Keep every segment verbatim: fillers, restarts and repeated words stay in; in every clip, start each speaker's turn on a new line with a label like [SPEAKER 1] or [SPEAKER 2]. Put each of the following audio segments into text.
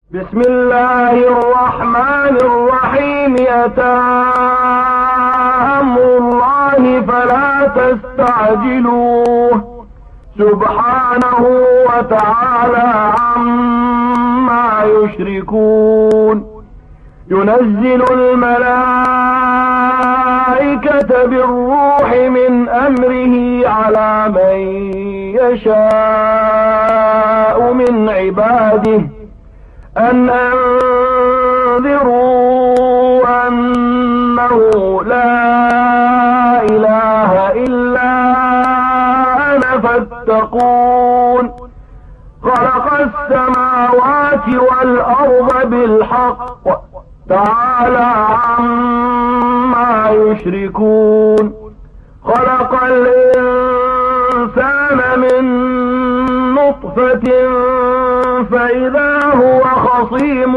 [SPEAKER 1] بسم الله الرحمن الرحيم. أتى أمر الله فلا تستعجلوه سبحانه وتعالى عما يشركون. ينزل الملائكة بالروح من أمره على من يشاء من عباده أن أنذروا أنه لا إله إلا أنا فاتقون. خلق السماوات والأرض بالحق تعالى عما يشركون. خلق الإنسان من نطفة فإذا هو خصيم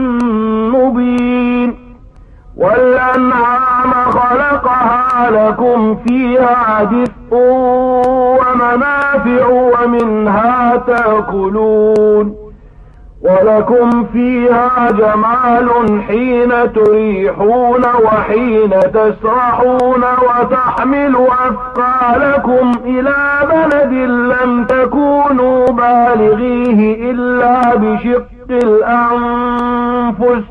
[SPEAKER 1] مبين. والأنعام خلقها لكم فيها دفء ومنافع ومنها تأكلون. ولكم فيها جمال حين تريحون وحين تسرحون وتحمل أثقالكم إلى بلد لم تكونوا بالغيه إلا بشق الأنفس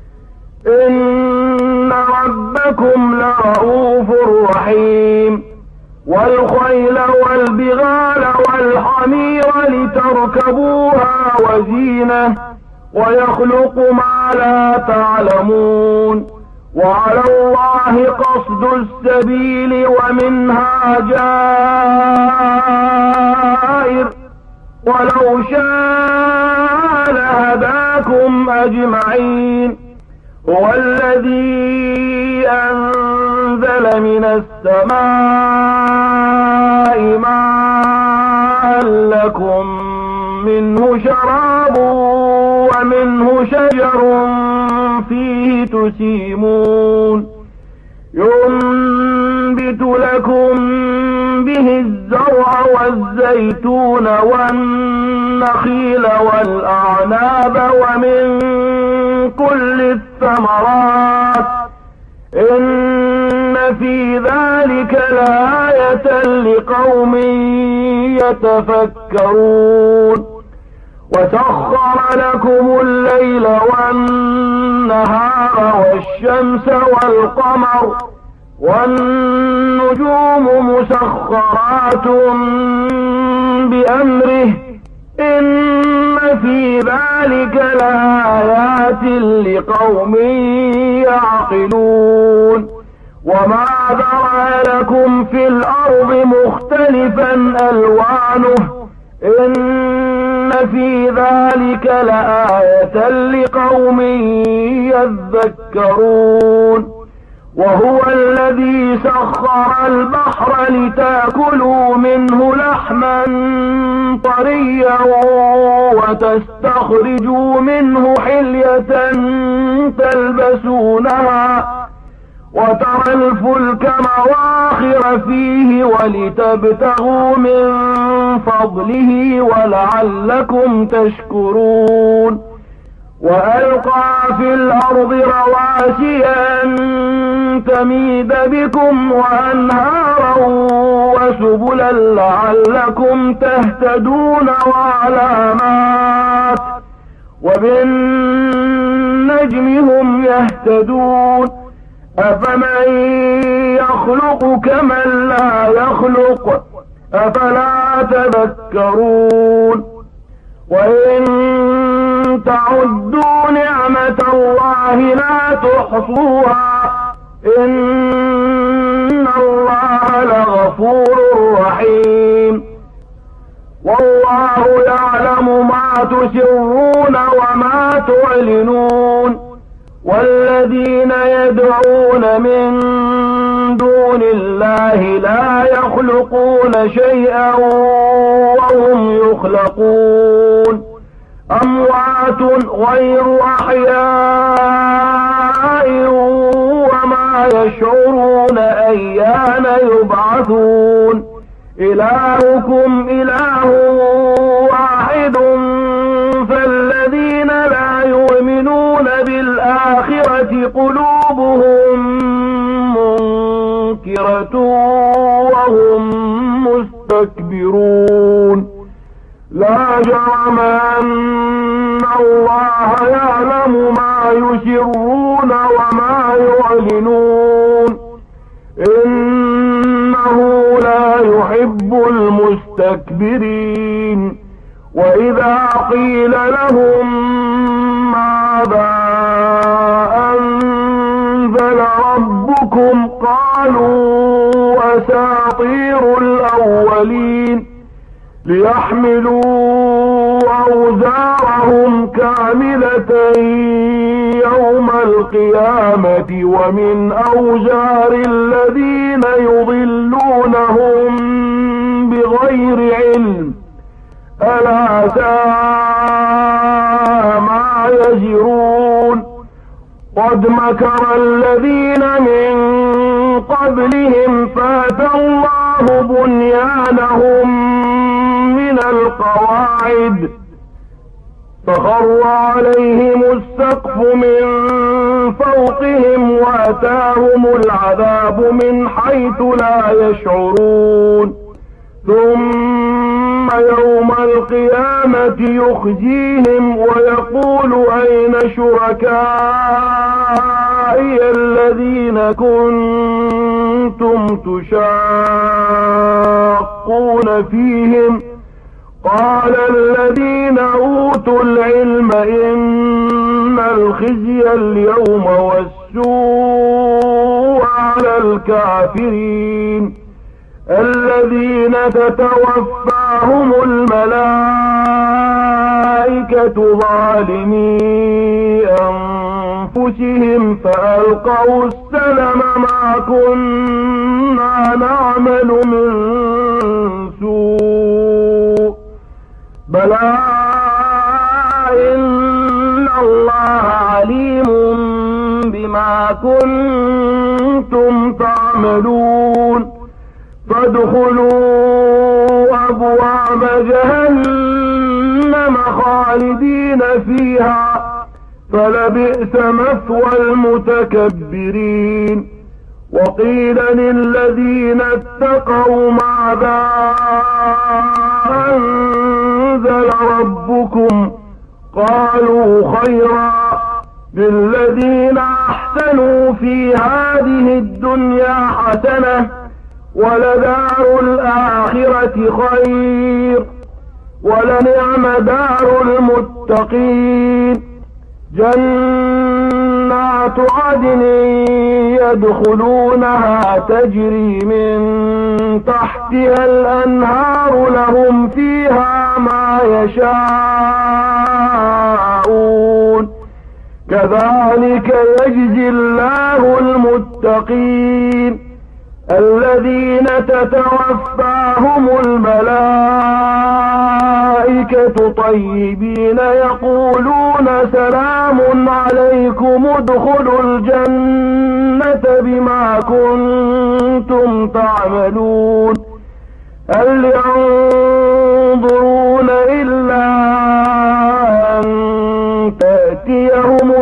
[SPEAKER 1] إن ربكم لرؤوف رحيم. والخيل والبغال والحمير لتركبوها وزينة ويخلق ما لا تعلمون. وعلى الله قصد السبيل ومنها جائر ولو شاء لهداكم أجمعين. هو الذي أنزل من السماء ماء لكم منه شراب ومنه شجر فيه تسيمون. ينبت لكم به الزرع والزيتون والنخيل والأعناب ومن كل الثمرات إن في ذلك لآية لقوم يتفكرون. وسخر لكم الليل والنهار والشمس والقمر والنجوم مسخرات بأمره إن في ذلك لآيات لقوم يعقلون. وما ذرأ لكم في الأرض مختلفا ألوانه إن في ذلك لآية لقوم يذكرون. وهو الذي سخر البحر لتأكلوا منه لحما طريا وتستخرجوا منه حلية تلبسونها وترى الفلك مواخر فيه ولتبتغوا من فضله ولعلكم تشكرون. وألقى في الأرض رواسي أن تميد بكم وأنهارا وسبلا لعلكم تهتدون وعلامات وبالنجم هم يهتدون. أفمن يخلق كمن لا يخلق أفلا تذكرون. وإن تعدوا نعمة الله لا تحصوها إن الله لغفور رحيم. والله يعلم ما تسرون وما تعلنون. والذين يدعون من دون الله لا يخلقون شيئا وهم يخلقون. أموات غير أحياء وما يشعرون أيان يبعثون. إلهكم إله واحد فالذين لا قلوبهم منكرة وهم مستكبرون لا جرم أن الله يعلم ما يسرون وما يعلنون إنه لا يحب المستكبرين وإذا قيل لهم ماذا أنزل ربكم قالوا أساطير الأولين ليحملوا أوزارهم كاملة يوم القيامة ومن أوزار الذين يضلونهم بغير علم ألا ساء ما يزرون قد مكر الذين من قبلهم فاتى الله بنيانهم من القواعد فخر عليهم السقف من فوقهم وأتاهم العذاب من حيث لا يشعرون ثم يوم القيامة يخزيهم ويقول أين شركائي الذين كنتم تشاقون فيهم قال الذين أوتوا العلم إن الخزي اليوم والسوء على الكافرين الذين تتوفاهم الملائكة ظالمي أنفسهم فألقوا السلم ما كنا نعمل من سوء بلى إن الله عليم بما كنتم تعملون فادخلوا أبواب جهنم خالدين فيها فلبئس مثوى المتكبرين وقيل للذين اتقوا ماذا أنزل ربكم قالوا خيرا للذين أحسنوا في هذه الدنيا حسنة ولدار الآخرة خير ولنعم دار المتقين جنات عدن يدخلونها تجري من تحتها الأنهار لهم فيها ما يشاءون كذلك يجزي الله المتقين الذين تتوفاهم الملائكة طيبين يقولون سلام عليكم ادخلوا الجنة بما كنتم تعملون هل ينظرون إلا أن تأتيهم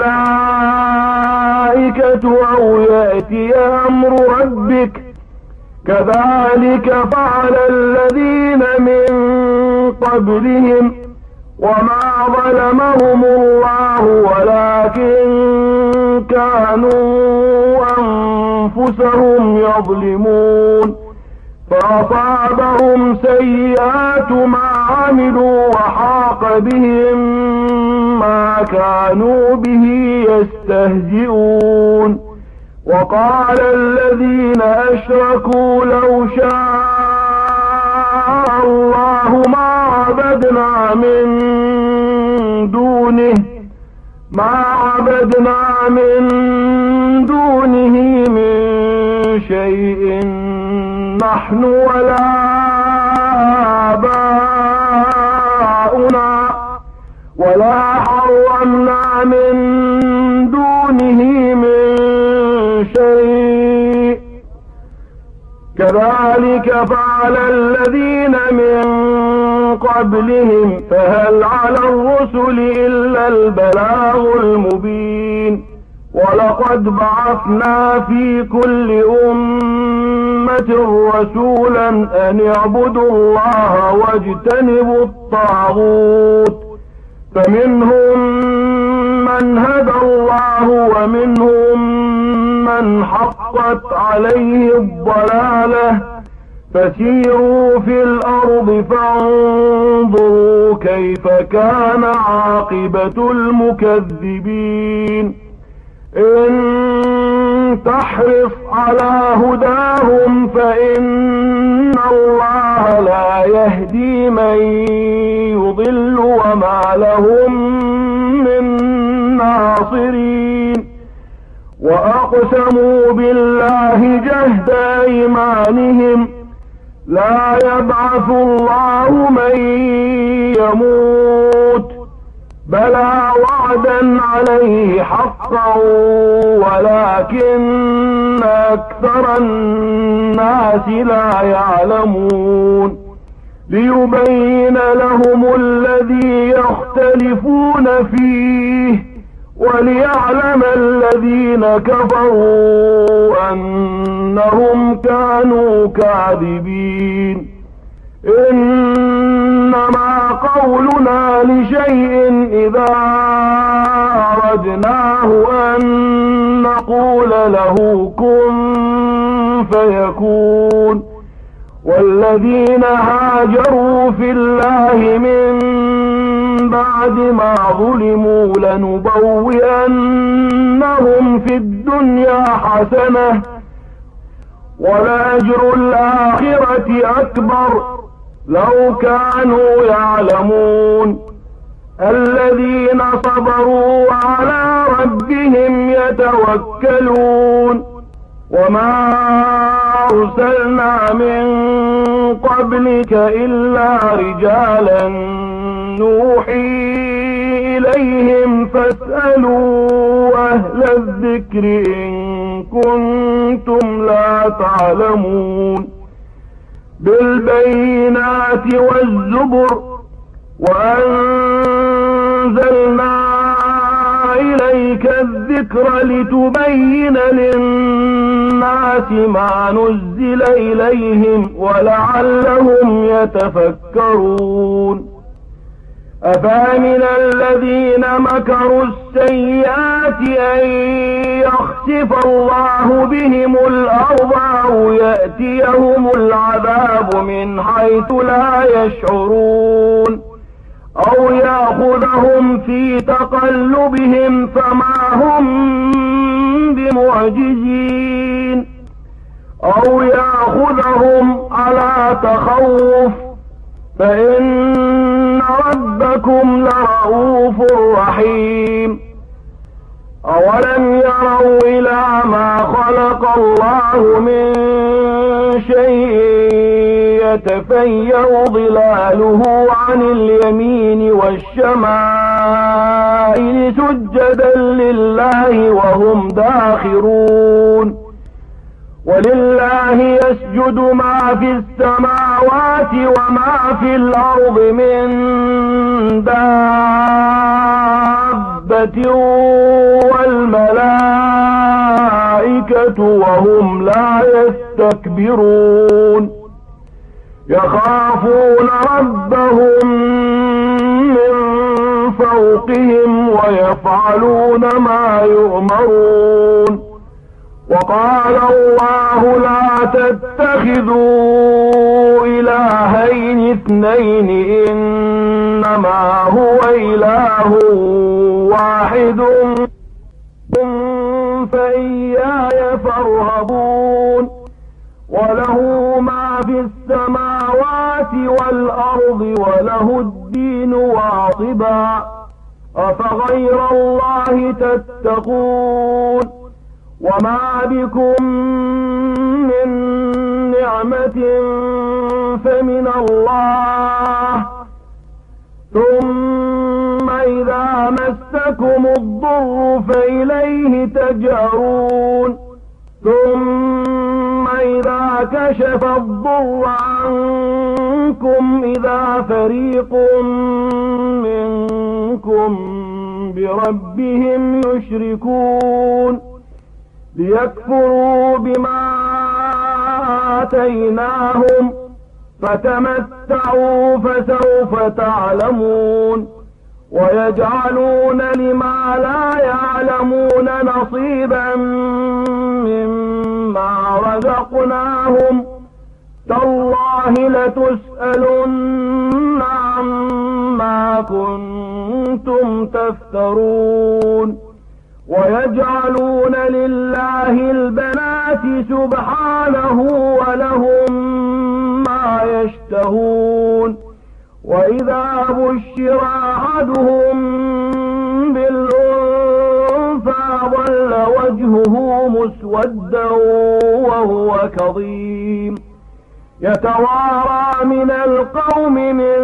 [SPEAKER 1] الملائكة أو يأتي أمر ربك كذلك فعل الذين من قبلهم وما ظلمهم الله ولكن كانوا أنفسهم يظلمون فأصابهم سيئات ما عملوا وحاق بهم ما كانوا به يستهزئون وقال الذين أشركوا لو شاء الله ما عبدنا من دونه ما عبدنا من دونه من شيء نحن ولا آباؤنا ولا حرمنا من دونه من شيء كذلك فعل الذين من قبلهم فهل على الرسل إلا البلاغ المبين ولقد بعثنا في كل أمة رسولا أن اعبدوا الله واجتنبوا الطاغوت، فمنهم من هدى الله ومنهم من حقت عليه الضلالة، فسيروا في الأرض فانظروا كيف كان عاقبة المكذبين. إن تحرص على هداهم فإن الله لا يهدي من يضل وما لهم من ناصرين. وأقسموا بالله جهد أيمانهم لا يبعث الله من يموت، بلى وعدا عليه حقا ولكن أكثر الناس لا يعلمون، ليبين لهم الذي يختلفون فيه وليعلم الذين كفروا أنهم كانوا كاذبين. إنما قولنا لشيء إذا أردناه أن نقول له كن فيكون. والذين هاجروا في الله من بعد ما ظلموا لنبوئنهم في الدنيا حسنة ولأجر الآخرة أكبر لو كانوا يعلمون. الذين صبروا وعلى ربهم يتوكلون. وما أرسلنا من قبلك إلا رجالا نوحي إليهم فاسألوا أهل الذكر إن كنتم لا تعلمون. بالبينات والزبر وأنزلنا إليك الذكر لتبين للناس ما نزل إليهم ولعلهم يتفكرون. أفامن الذين مكروا السيئات أن يخسف الله بهم الأرض أو يأتيهم العذاب من حيث لا يشعرون أو يأخذهم في تقلبهم فما هم بمعجزين أو يأخذهم على تخوف فإن ربكم لرؤوف رحيم. أولم يروا إلى ما خلق الله من شيء يتفيأ ظلاله عن اليمين والشمائل سجدا لله وهم داخرون. ولله يسجد ما في السماوات وما في الأرض من دابة والملائكة وهم لا يستكبرون. يخافون ربهم من فوقهم ويفعلون ما يؤمرون. وقال الله لا تتخذوا إلهين اثنين إنما هو إله واحد فإياي فارهبون. وله ما في السماوات والأرض وله الدين واصبا أفغير الله تتقون. وما بكم من نعمة فمن الله ثم إذا مسكم الضر فإليه تجأرون ثم إذا كشف الضر عنكم إذا فريق منكم بربهم يشركون ليكفروا بما آتيناهم فتمتعوا فسوف تعلمون ويجعلون لما لا يعلمون نصيبا مما رزقناهم تالله لتسألن عما كنتم تفترون ويجعلون لله البنات سبحانه ولهم ما يشتهون وإذا بشر أحدهم بالأنثى ظل وجهه مسودا وهو كظيم يتوارى من القوم من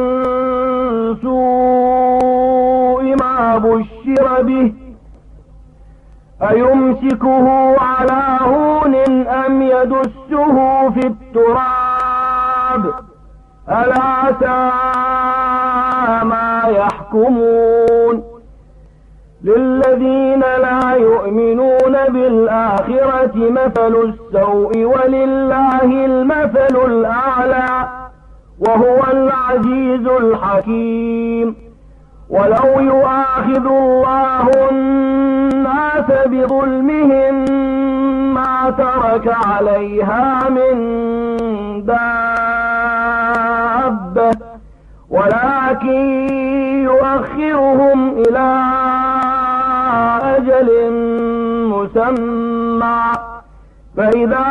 [SPEAKER 1] سوء ما بشر به أيمسكه على هون أم يدسه في التراب ألا ساء ما يحكمون للذين لا يؤمنون بالآخرة مثل السوء ولله المثل الأعلى وهو العزيز الحكيم ولو يؤاخذ الله الناس بظلمهم ما ترك عليها من دابة ولكن يؤخرهم إلى أجل مسمى فإذا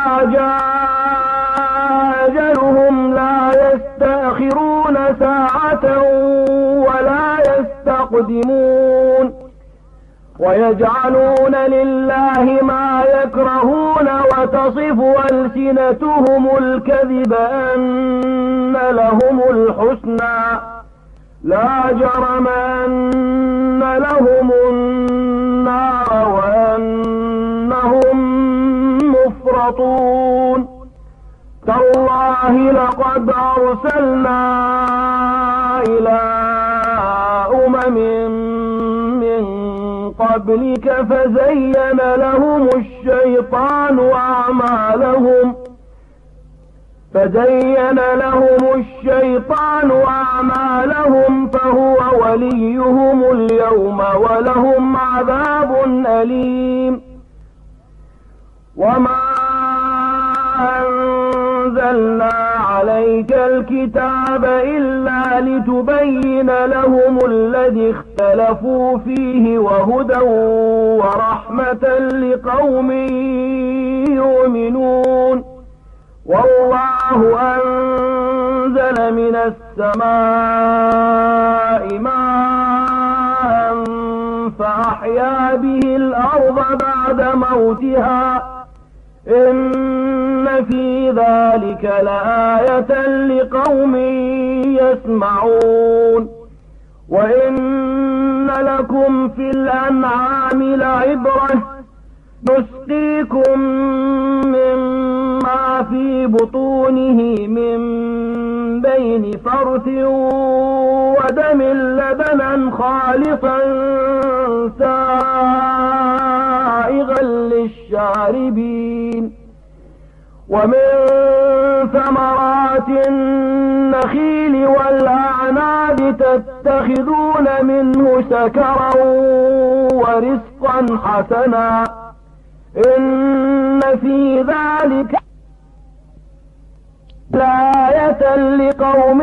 [SPEAKER 1] جاء أجلهم لا يستأخرون ساعة ولا يستقدمون ويجعلون لله ما يكرهون وتصف ألسنتهم الكذب أن لهم الحسنى لا جرم أن لهم النار وأنهم مفرطون تالله لقد أرسلنا إلى أمم من قبلك فزين لهم الشيطان أعمالهم فزين لهم الشيطان أعمالهم فهو وليهم اليوم ولهم عذاب أليم وما أنزلنا عليك الكتاب إلا لتبين لهم الذي اختلفوا فيه وهدى ورحمة لقوم يؤمنون والله أنزل من السماء ماء فأحيا به الأرض بعد موتها إن في ذلك لآية لقوم يسمعون وإن لكم في الأنعام لعبرة نسقيكم مما في بطونه من بين فرث ودم لبنا خالصا سائغا للشاربين ومن ثمرات النخيل والأعناب تتخذون منه سكرا ورزقا حسنا إن في ذلك لآية لقوم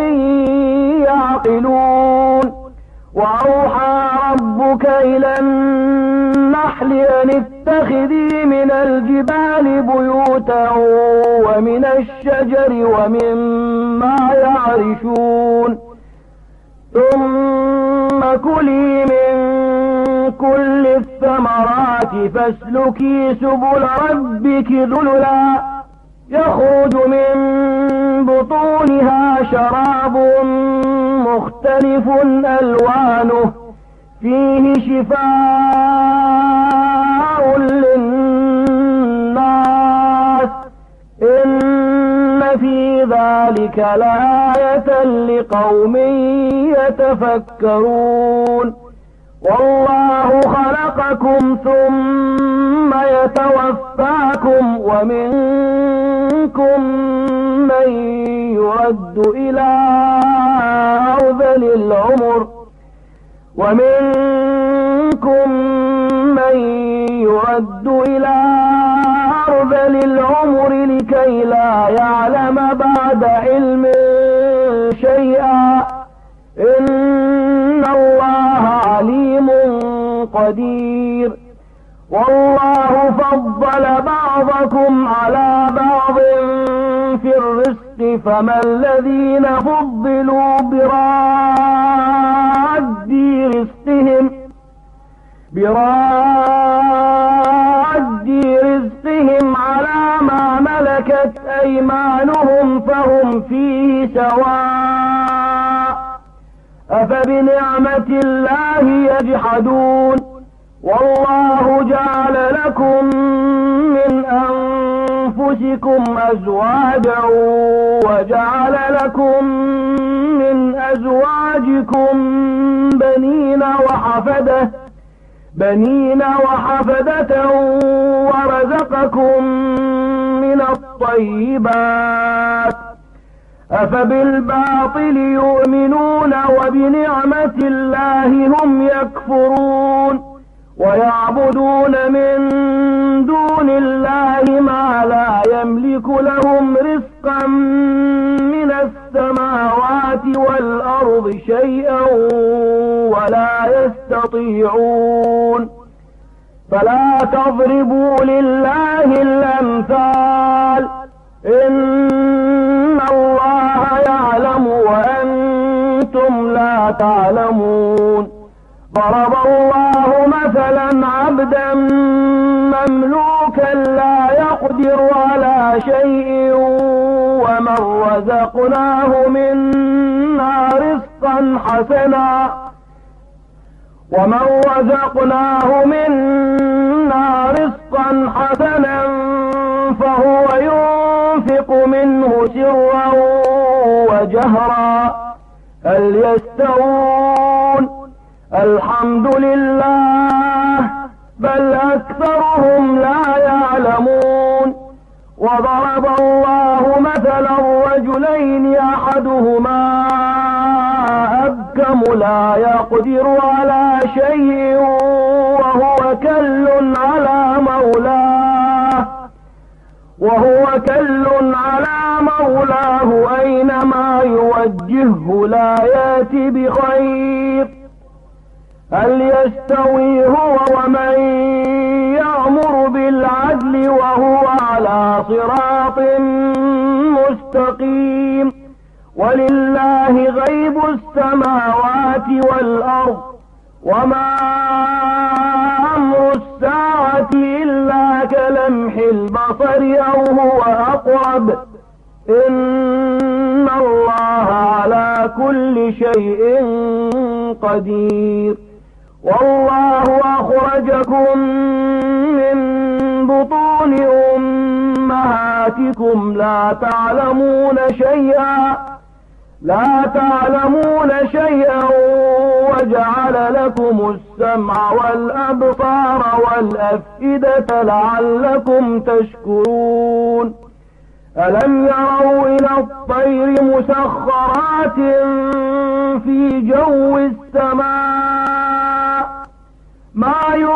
[SPEAKER 1] يعقلون وأوحى ربك إلى النحل أن اتخذي من الجبال بيوتا ومن الشجر ومما يعرشون ثم كلي من كل الثمرات فاسلكي سبل ربك ذللا يخرج من بطونها شراب مختلف ألوانه فيه شفاء للناس إن في ذلك لآية لقوم يتفكرون والله خلقكم ثم يتوفاكم ومنكم من يرد إلى أرذل العمر ومنكم من يرد إلى أرذل العمر لكي لا يعلم بعد علم شيئا إن الله عليم قدير. والله فضل بعضكم على بعض في الرزق فما الذين فضلوا براد رزقهم براد رزقهم على ما ملكت أيمانهم فهم فيه سواء أفبنعمة الله يجحدون. والله جعل لكم من أنفسكم أزواجا وجعل لكم من أزواجكم بنين وحفدة بنين وحفدة ورزقكم من الطيبات أفبالباطل يؤمنون وبنعمة الله هم يكفرون ويعبدون من دون الله ما لا يملك لهم رزقا من السماوات والأرض شيئا ولا يستطيعون. فلا تضربوا لله الأمثال إن الله يعلم وأنتم لا تعلمون. ضرب الله مثلا عبدا مملوكا لا يقدر على شيء ومن رزقناه منا رزقا حسنا ومن رزقناه منا رزقا حسنا فهو ينفق منه سرا وجهرا هل يستوون؟ الحمد لله بل أكثرهم لا يعلمون. وضرب الله مثلا رجلين أحدهما أبكم لا يقدر على شيء وهو كل على مولاه وهو كل على مولاه أينما يوجهه لا يأتي بخير. هل يستوي هو ومن يأمر بالعدل وهو على صراط مستقيم؟ ولله غيب السماوات والأرض وما أمر الساعة إلا كلمح البصر أو هو أقرب إن الله على كل شيء قدير. والله أخرجكم من بطون أمهاتكم لا تعلمون شيئا لا تعلمون شيئا وجعل لكم السمع والأبصار والأفئدة لعلكم تشكرون. ألم يروا إلى الطير مسخرات في جو السماء ما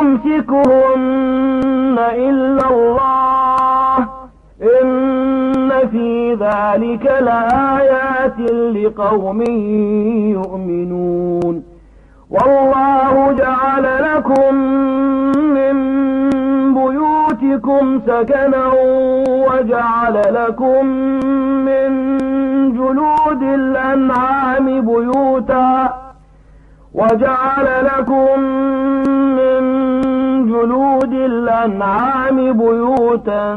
[SPEAKER 1] يمسكهن إلا الله إن في ذلك لآيات لقوم يؤمنون. والله جعل لكم من بيوتكم سكنا وجعل لكم من جلود الأنعام بيوتا وجعل لكم من جلود الأنعام بيوتا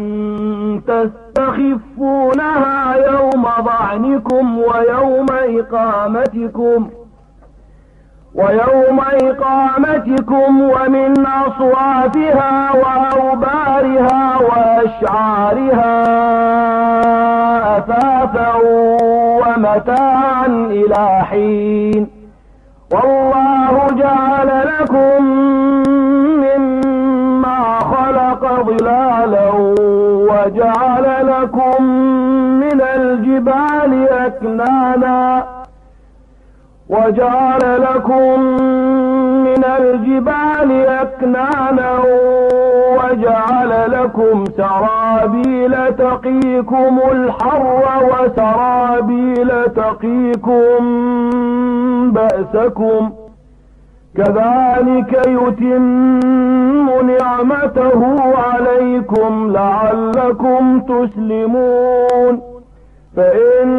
[SPEAKER 1] تستخفونها يوم ظعنكم ويوم إقامتكم ويوم إقامتكم ومن أصوافها وأوبارها وأشعارها أثاثا ومتاعا إلى حين. والله جعل لكم لكم مما خلق ظلالا وجعل لكم من الجبال أكنانا وجعل لكم من الجبال أكنانا وجعل لكم سرابيل تقيكم الحر وسرابيل تقيكم بأسكم كذلك يتم نعمته عليكم لعلكم تسلمون فإن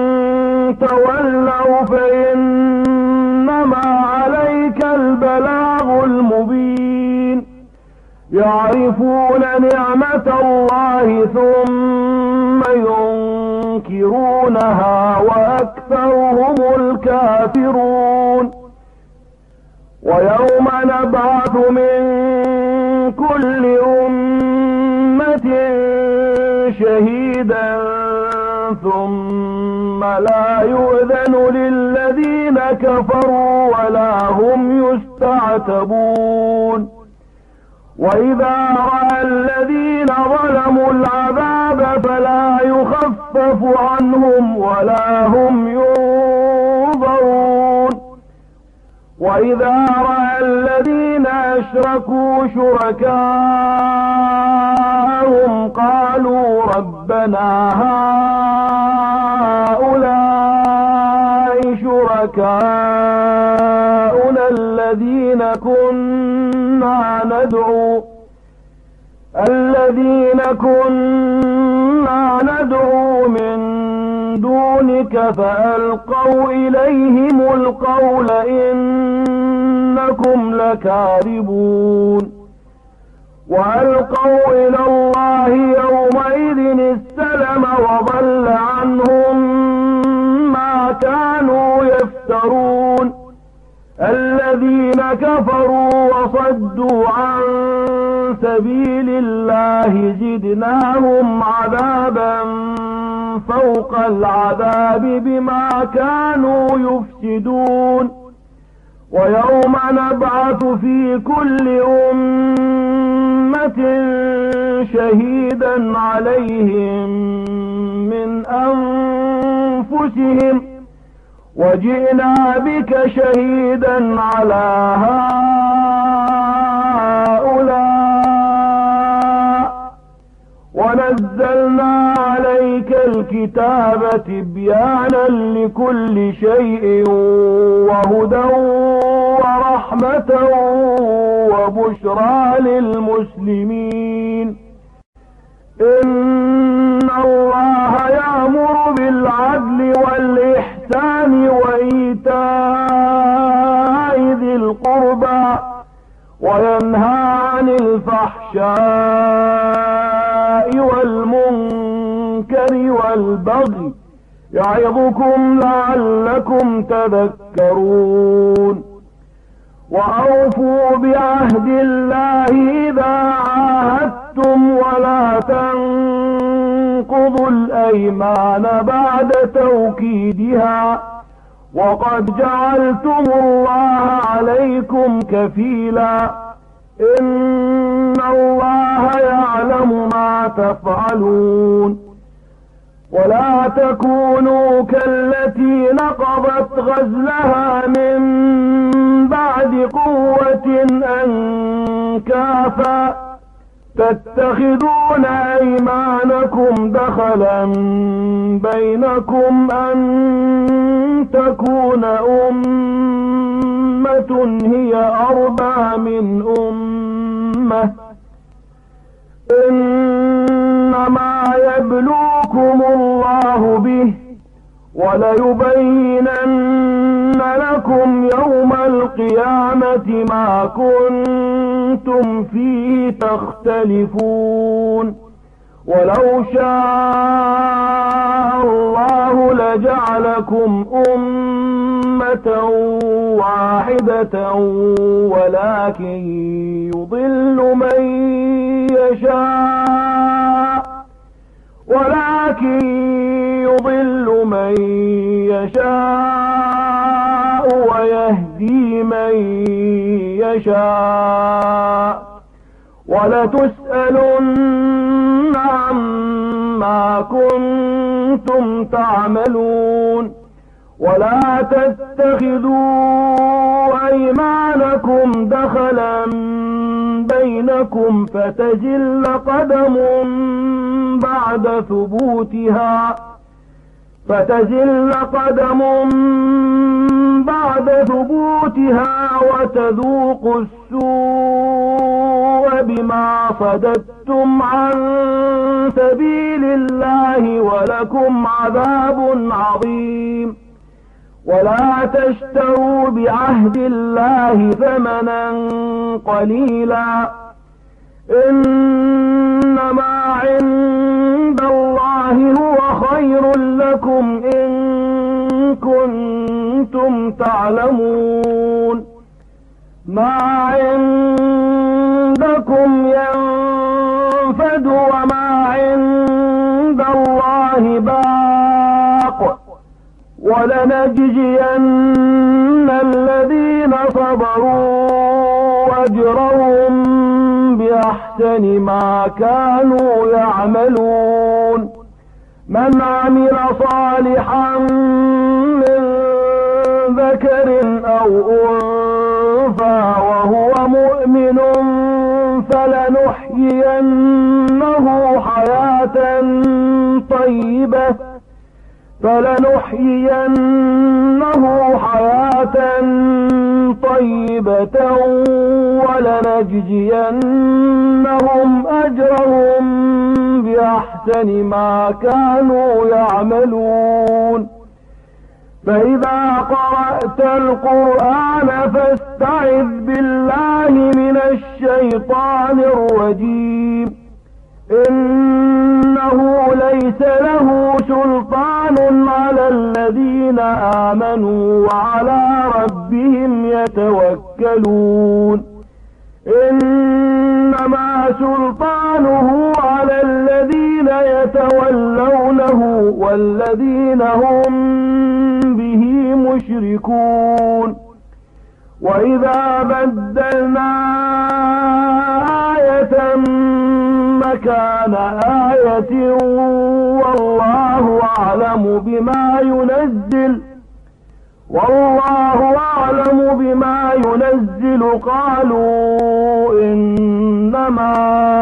[SPEAKER 1] تولوا فإنما عليك البلاغ المبين يعرفون نعمة الله ثم ينكرونها وأكثرهم الكافرون ويوم نبعث من كل أمة شهيدا ثم لا يؤذن للذين كفروا ولا هم يستعتبون وإذا رأى الذين ظلموا العذاب فلا يخفف عنهم ولا هم ينظرون وإذا رأى الذين أشركوا شركاءهم قالوا ربنا هؤلاء شركاؤنا الذين كنا ندعو الذين كنا ندعو من دونك فألقوا إليهم القول إنكم لكاذبون وألقوا إلى الله يومئذ السلم وضل عنهم ما كانوا يفترون الذين كفروا وصدوا عن سبيل الله زدناهم عذابا فوق العذاب بما كانوا يفسدون ويوم نبعث في كل أمة شهيدا عليهم من أنفسهم وجئنا بك شهيدا على هؤلاء ونزلنا عليك الكتاب تبيانا لكل شيء وهدى ورحمة وبشرى للمسلمين إن الله يأمر بالعدل والإحسان وإيتاء ذي القربى وينهى عن الفحشاء والمنكر والبغي يعظكم لعلكم تذكرون وأوفوا بعهد الله إذا عاهدتم ولا تنقضوا الأيمان بعد توكيدها وقد جعلتم الله عليكم كفيلا إن الله يعلم ما تفعلون ولا تكونوا كالتي نقضت غزلها من بعد قوة أنكافا تتخذون أيمانكم دخلا بينكم أن تكون أمة هي أربى من أمة إنما يبلوكم الله به وليبينن لكم يوم القيامة ما كنتم فيه تختلفون ولو شاء الله لجعلكم أمة واحدة ولكن يضل من يشاء ولكن يضل من يشاء ويهدي يهدي من يشاء ولتسألن عما كنتم تعملون ولا تتخذوا أيمانكم دخلا بينكم فتزل قدم بعد ثبوتها فتزل قدم بعد ثبوتها وتذوقوا السوء بما صددتم عن سبيل الله ولكم عذاب عظيم ولا تشتروا بعهد الله ثمنا قليلا إنما عند الله هو خير لكم إن كنتم تعلمون ما عندكم ينفد وما عند الله باق ولنجزين الذين صبروا أجرهم بأحسن ما كانوا يعملون من عمل صالحا من ذكر أو أنثى وهو مؤمن فلنحيينه حياة طيبة فلنحيينه حياة طيبة ولنجزينهم أجرهم بأحسن ما كانوا يعملون فإذا قرأت القرآن فاستعذ بالله من الشيطان الرجيم إنه ليس له سلطان على الذين آمنوا وعلى ربهم يتوكلون إنما سلطانه على الذين يتولونه والذين هم به مشركون وإذا بدلنا آية مكان آية والله أعلم بما ينزل والله أعلم بما ينزل قالوا إنما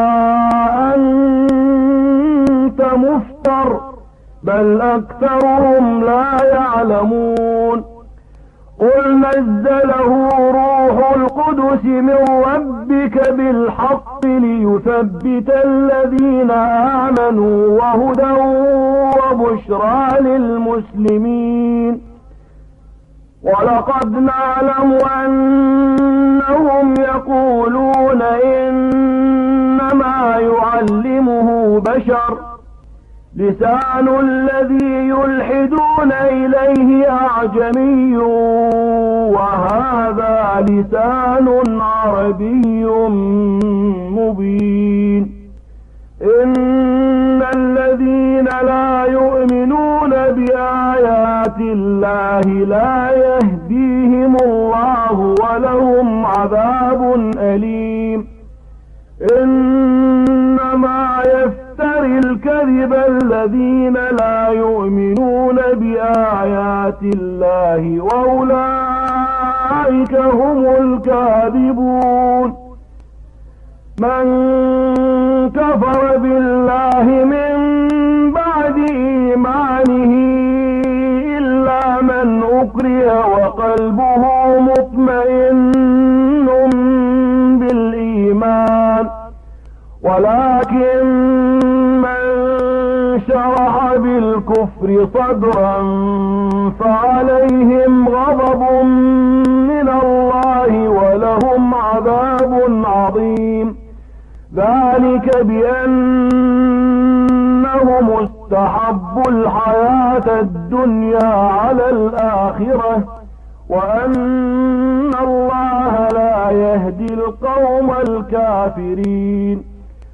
[SPEAKER 1] أنت مفتر بل أكثرهم لا يعلمون قل نزله روح القدس من ربك بالحق ليثبت الذين آمنوا وهدى وبشرى للمسلمين ولقد نعلم أنهم يقولون إنما يعلمه بشر لسان الذي يلحدون إليه أعجمي وهذا لسان عربي مبين إن الذين لا يؤمنون بآيات الله لا يهديهم الله ولهم عذاب أليم إنما يفتري الكذب الذين لا يؤمنون بآيات الله وأولئك هم الكاذبون من كفر بالله من بعد إيمانه إلا من أكره وقلبه مطمئن بالإيمان ولكن من شرح بالكفر صدرا فعليهم غضب من الله ولهم عذاب عظيم ذلك بأنهم استحبوا الحياة الدنيا على الآخرة وأن الله لا يهدي القوم الكافرين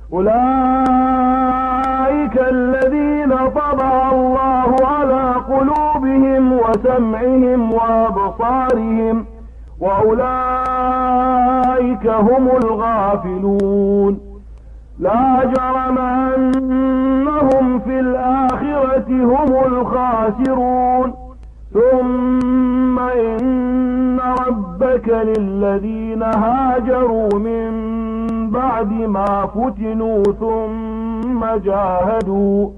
[SPEAKER 1] أولئك الذين طبع الله على قلوبهم وسمعهم وأبصارهم وأولئك هم الغافلون. لا جرم أنهم في الآخرة هم الخاسرون. ثم إن ربك للذين هاجروا من بعد ما فتنوا ثم جاهدوا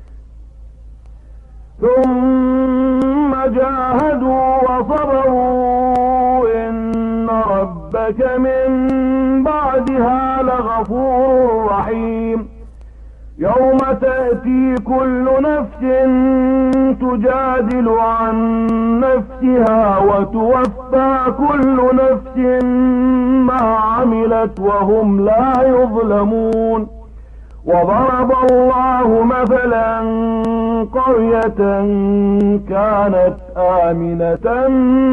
[SPEAKER 1] ثم جاهدوا وصبروا إن ربك من بعدها لغفور رحيم. يوم تأتي كل نفس تجادل عن نفسها وتوفى كل نفس ما عملت وهم لا يظلمون. وضرب الله مثلا قرية كانت آمنة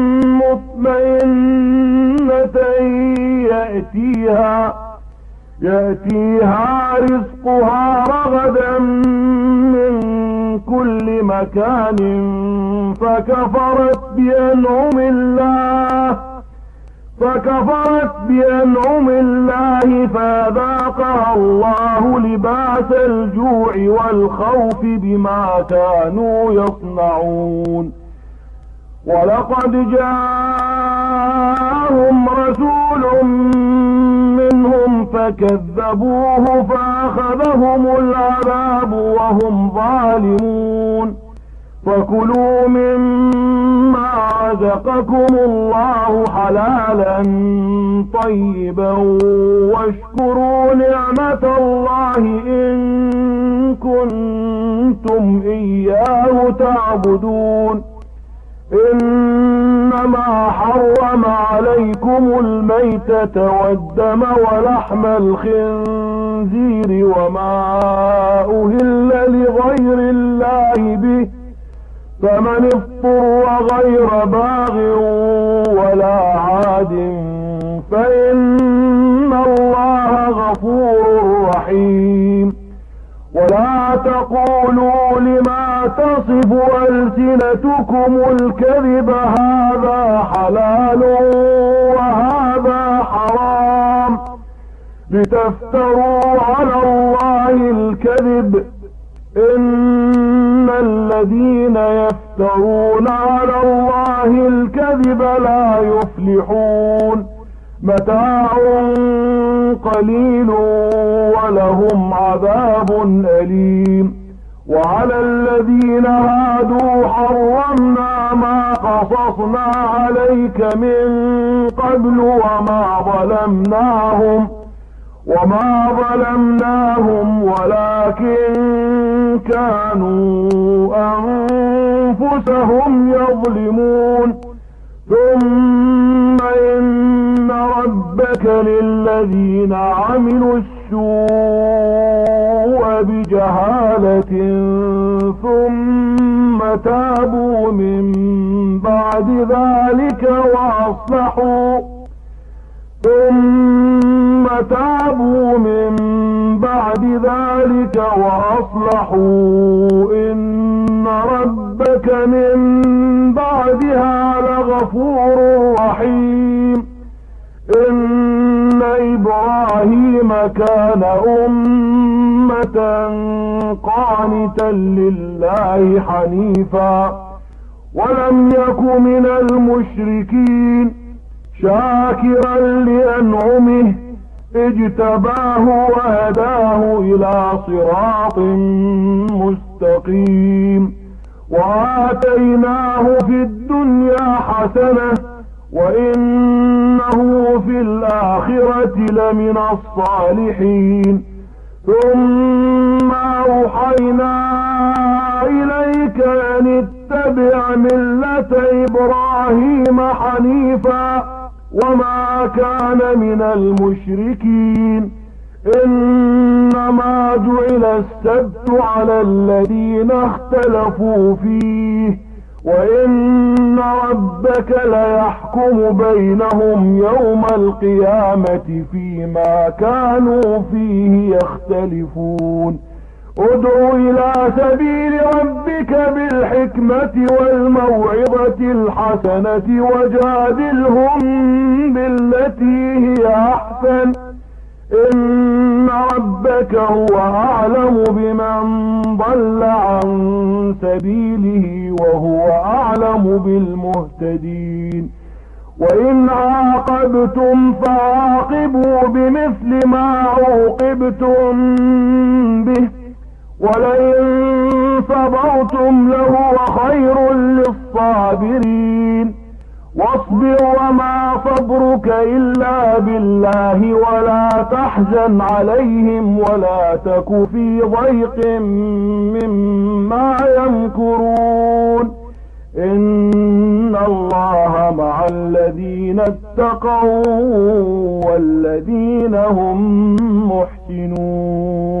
[SPEAKER 1] مطمئنة يأتيها يأتيها رزقها رغدا من كل مكان فكفرت بأنعم الله فكفرت بأنعم الله فأذاقها الله لباس الجوع والخوف بما كانوا يصنعون. ولقد جاءهم رسول منهم فكذبوه فأخذهم العذاب وهم ظالمون. فكلوا مما رزقكم الله حلالا طيبا واشكروا نعمة الله إن كنتم إياه تعبدون. إنما حرم عليكم الميتة والدم ولحم الخنزير وما أهل لغير الله به فمن اضطر غير باغ ولا عاد فإن الله غفور رحيم. ولا تقولوا لما تصف ألسنتكم الكذب هذا حلال وهذا حرام لتفتروا على الله الكذب. إن الذين يفترون على الله الكذب لا يفلحون. متاع قليل ولهم عذاب أليم. وعلى الذين هادوا حرمنا ما قصصنا عليك من قبل وما ظلمناهم وما ظلمناهم ولكن كانوا أنفسهم يظلمون. ثم إن ربك للذين عملوا السوء بجهالة ثم تابوا من بعد ذلك وأصلحوا ثم تابوا من بعد ذلك وأصلحوا إن ربك من بعدها لغفور رحيم. إن إبراهيم كان أمة قانتا لله حنيفا ولم يك من المشركين شاكرا لأنعمه اجتباه وهداه إلى صراط مستقيم. وآتيناه في الدنيا حسنة وإنه في الآخرة لمن الصالحين. ثم أوحينا إليك أن اتبع ملة إبراهيم حنيفا وما كان من المشركين. إنما جعل السبت على الذين اختلفوا فيه وإن ربك ليحكم بينهم يوم القيامة فيما كانوا فيه يختلفون. ادع إلى سبيل ربك بالحكمة والموعظة الحسنة وجادلهم بالتي هي أحسن إن ربك هو أعلم بمن ضل عن سبيله وهو أعلم بالمهتدين وإن عاقبتم فعاقبوا بمثل ما عوقبتم به ولئن صبرتم لهو خير للصابرين واصبر وما صبرك إلا بالله ولا تحزن عليهم ولا تك في ضيق مما يمكرون إن الله مع الذين اتقوا والذين هم محسنون.